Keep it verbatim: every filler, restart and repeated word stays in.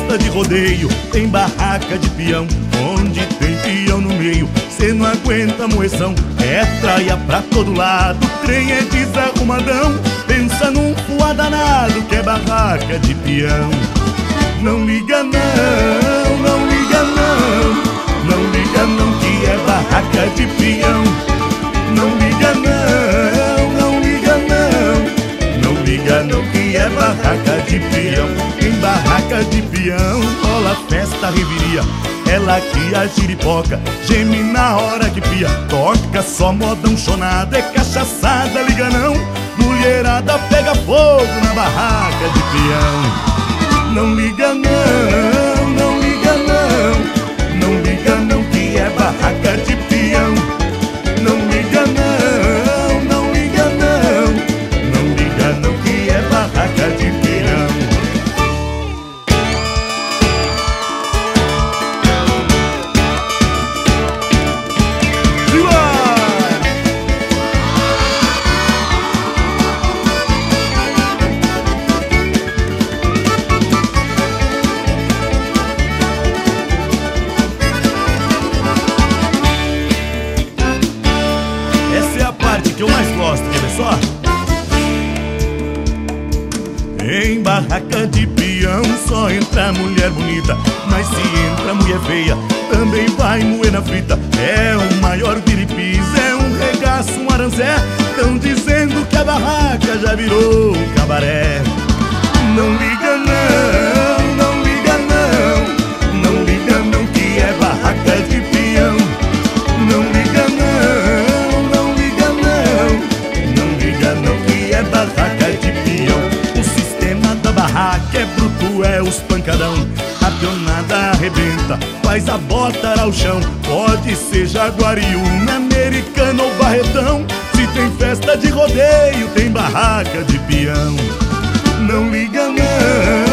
festa de rodeio tem barraca de peão, onde tem peão no meio, cê não aguenta moeção. É traia pra todo lado, o trem é desarrumadão. Pensa num fuá danado que é barraca de peão. Não liga não, não liga não, não liga não que é barraca de peão. Não liga não, não liga não, não liga não que é barraca de peão. Em barraca de peão rola festa reviria, ela que a giripoca geme na hora que pia. Toca só modão chonado, é cachaçada, liga não. Mulherada pega fogo na barraca de peão. Não liga não, não liga não, não liga não que é barraca de peão. Não liga não, não liga não, não liga não que é barraca de peão. Que eu mais gosto, quer ver só? Em barraca de peão só entra mulher bonita, mas se entra mulher feia também vai moer na frita. É o maior biripis, é um regaço, um aranzé. Tão dizendo que a barraca já virou um cabaré. Não liga não, não liga não, não liga não que é barraca de peão. Não liga não, barraca de peão. O sistema da barraca é bruto, é os pancadão. A pionada arrebenta, faz a bota ao chão. Pode ser Jaguariúna, Americana ou Barretão. Se tem festa de rodeio, tem barraca de peão. Não liga não.